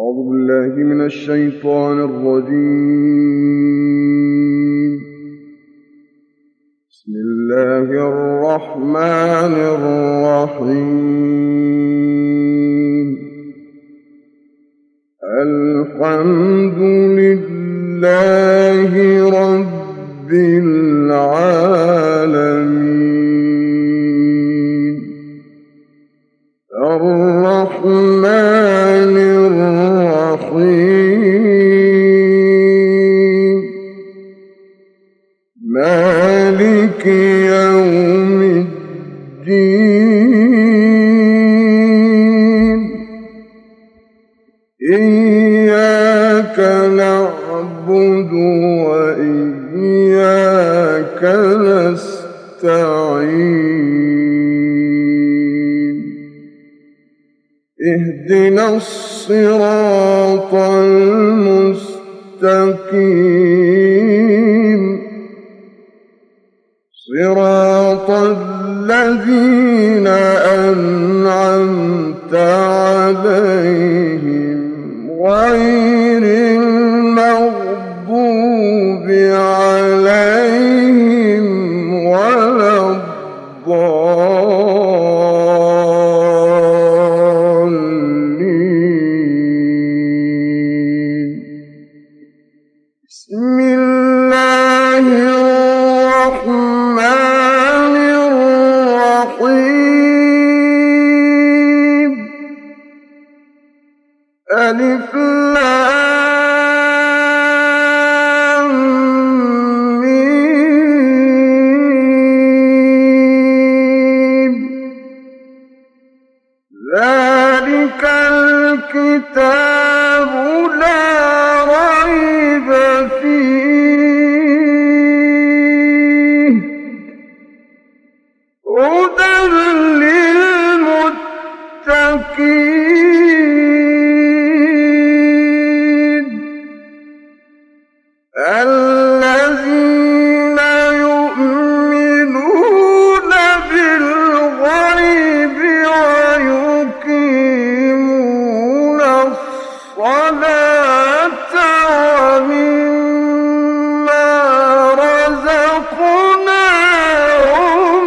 أعوذ بالله من الشيطان الرجيم. بسم الله الرحمن الرحيم. الحمد لله رب العالمين الرحمن الرحيم مالك يوم الدين إياك نعبد وإياك نستعين اهدنا الصراط المستقيم صراط الذين أنعمت عليهم غير المغضوب عليهم ولا الضالين. بسم الله الرحمن الرحيم. ألف لام ميم. ذلك الكتاب لا ريب فيه هدى للمتقين الذين يؤمنون بالغيب ويقيمون الصلاة ومما رزقناهم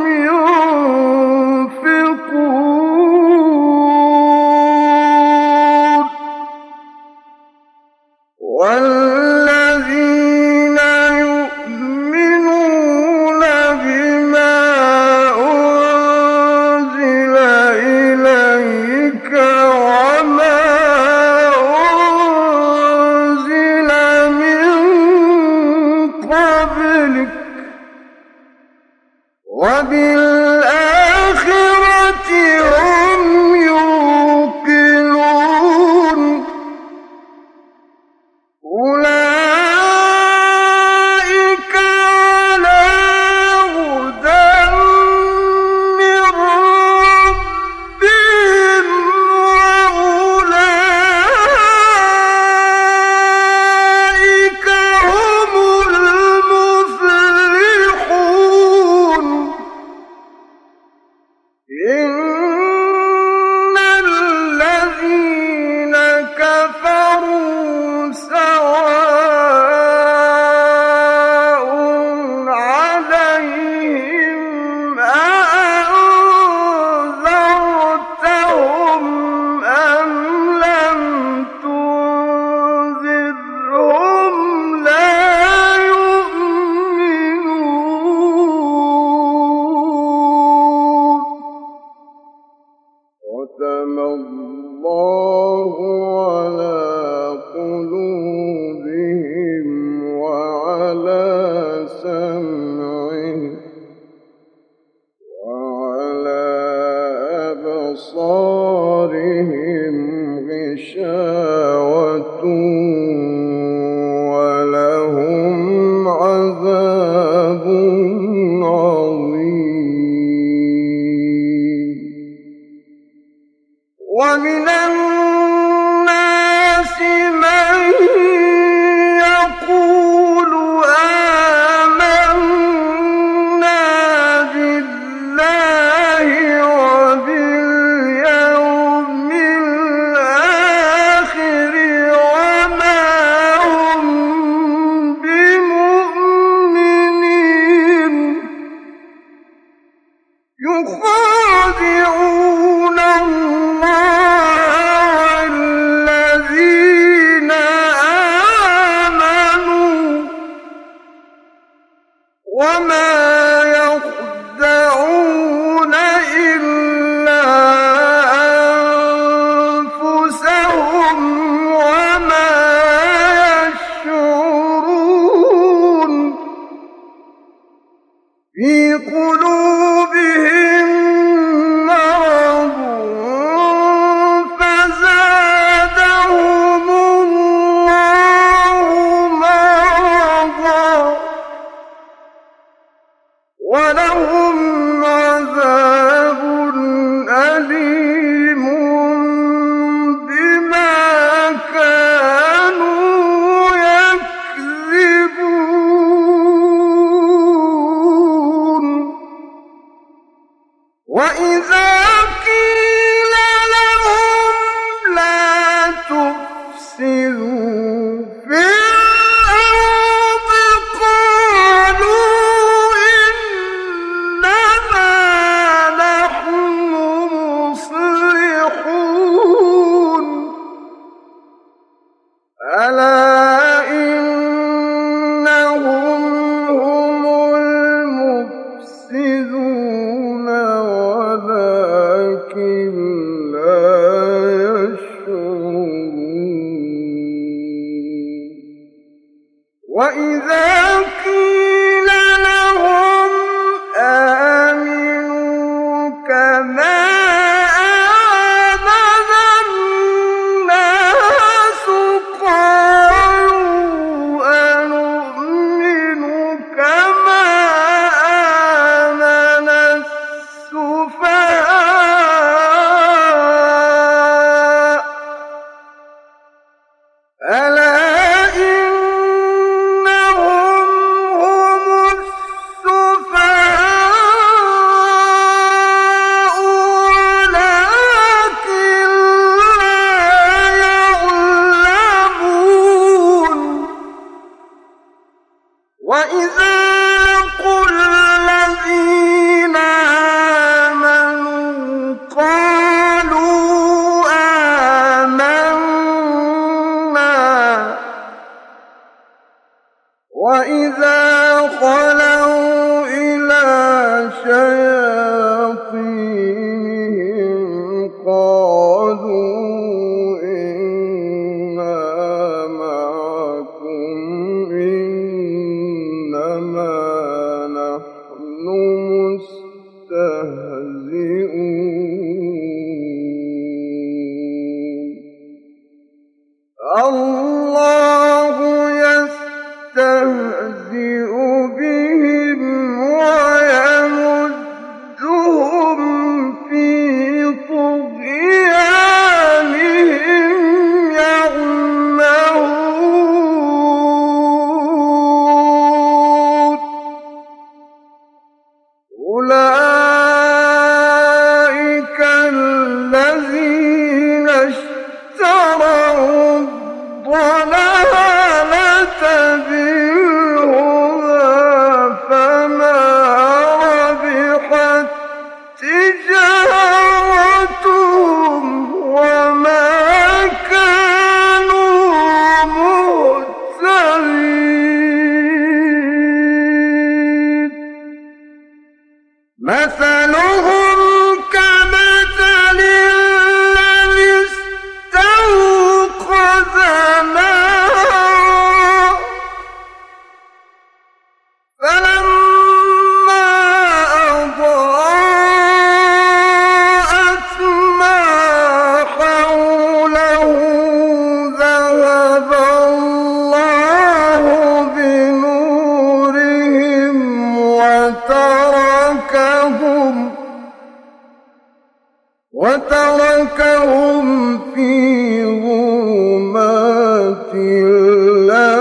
ينفقون والذين يؤمنون بما أنزل إليك وما أنزل من قبلك وبالآخرة هم يوقنون أولئك على هدى من ربهم وأولئك هم المفلحون. إن الذين كفروا سواء عليهم أأنذرتهم أم لم تنذرهم لا يؤمنون. ختم الله على قلوبهم وعلى سمعهم وعلى أبصارهم غشاوة ولهم عذاب عظيم. ومن الناس من يقول آمنا بالله وباليوم الآخر وإذا قيل لهم آمنوا كما آمن الناس قالوا أنؤمن كما آمن السفهاء ألا وَإِذَا لَقُوا الَّذِينَ آمَنُوا قَالُوا آمَنَّا وَإِذَا خَلَوْا إِلَىٰ شَيَاطِينِهِمْ قَالُوا إِنَّا مَعَكُمْ إِنَّمَا نَحْنُ مُسْتَهْزِئُونَ اللَّهُ يَسْتَهْزِئُ بِهِمْ وَيَمُدُّهُمْ فِي طُغْيَانِهِمْ يَعْمَهُونَ أُولَٰئِكَ الَّذِينَ اشْتَرَوُا الضَّلَالَةَ بِالْهُدَىٰ فَمَا رَبِحَت تِّجَارَتُهُمْ وَمَا كَانُوا مُهْتَدِينَ مَثَلُهُمْ كَمَثَلِ الَّذِي اسْتَوْقَدَ نَارًا فَلَمَّا أَضَاءَتْ مَا حَوْلَهُ ذَهَبَ اللَّهُ بِنُورِهِمْ وتركهم في ظلمات لا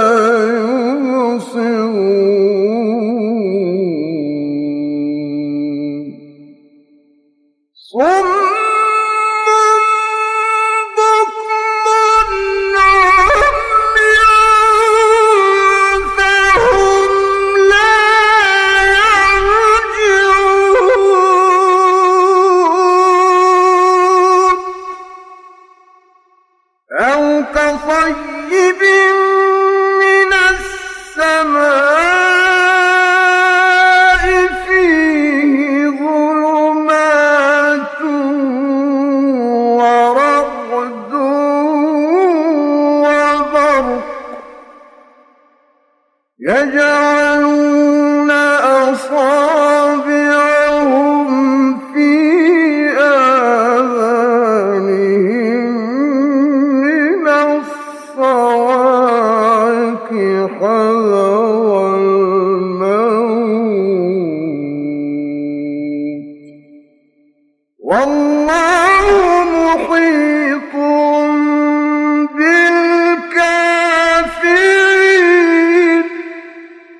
يبصرون صم بكم عمي فهم لا يرجعون أو كصيب من السماء فيه ظلمات ورعد وبرق يجعلون أصابعهم في آذانهم من الصواعق حذر الموت والله محيط بالكافرين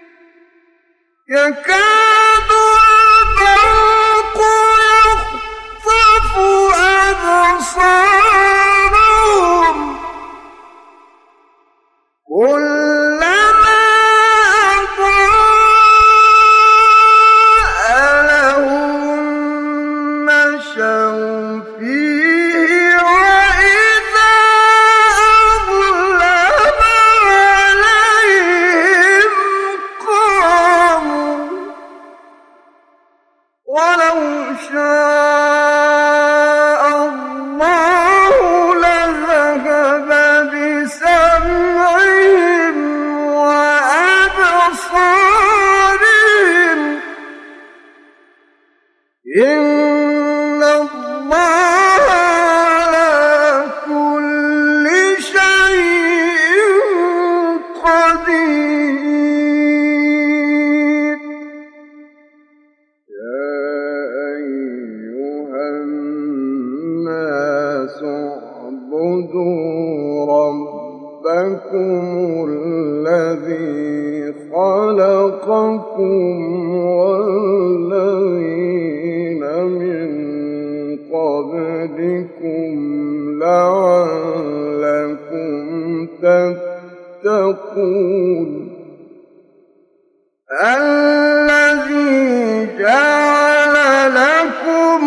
اعبدوا ربكم الذي خلقكم والذين من قبلكم لعلكم تتقون الذي جعل لكم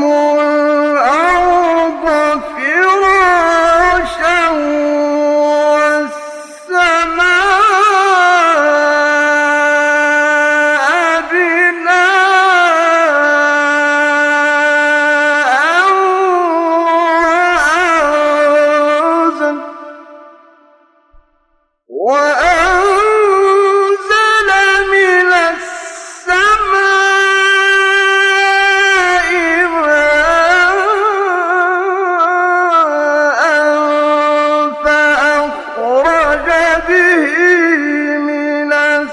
الأرض فراشا والسماء بناء وأنزل من السماء ماء فأخرج به من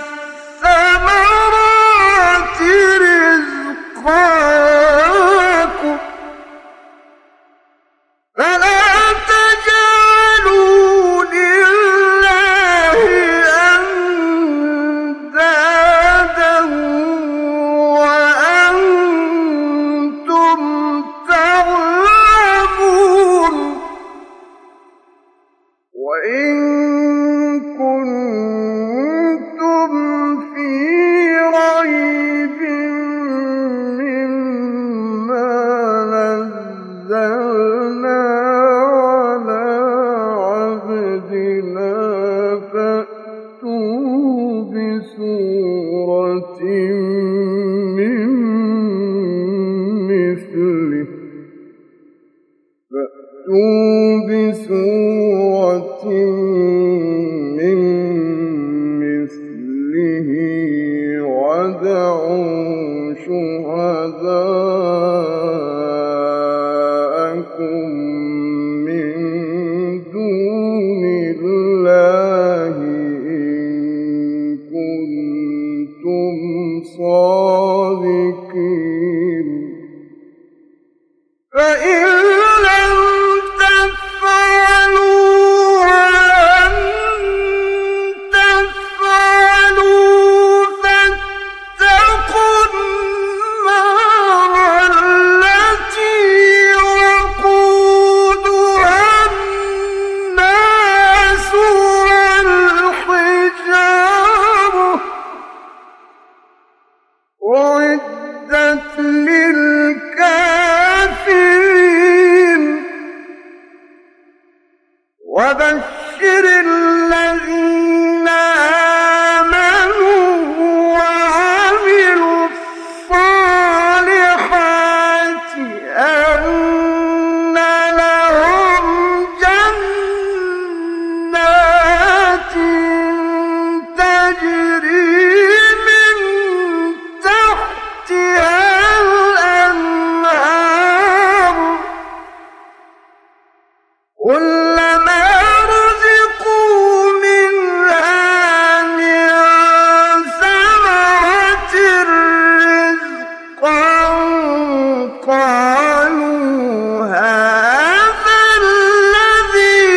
الثمرات رزقا لكم فلا تجعلوا لله أندادا وأنتم تعلمون وإن كنتم في ريب مما نزلنا على عبدنا فأتوا بسورة من مثله وادعوا شهداءكم من دون الله إن كنتم صادقين فإن لم تفعلوا ولن تفعلوا فاتقوا النار التي وقودها الناس والحجارة أعدت للكافرين وبشر الذين آمنوا وعملوا الصالحات أن لهم جنات تجري من تحتها الأنهار كلما رزقوا منها من ثمرة رزقا قالوا هذا الذي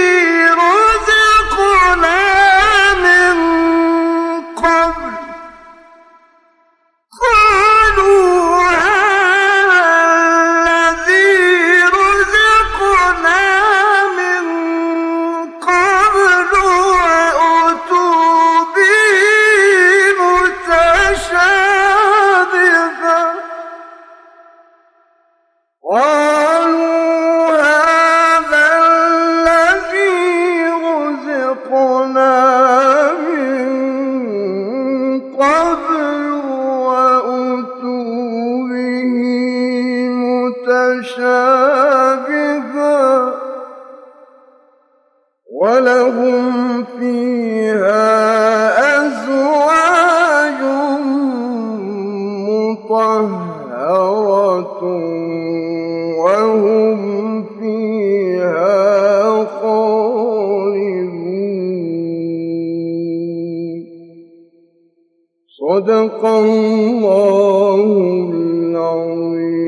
رزقنا من قبل وأتوا به متشابها قالوا هذا الذي رزقنا من قبل وأتوا به متشابها ولهم فيها أزواج مطهرة وهم فيها خالدون صدق الله العظيم.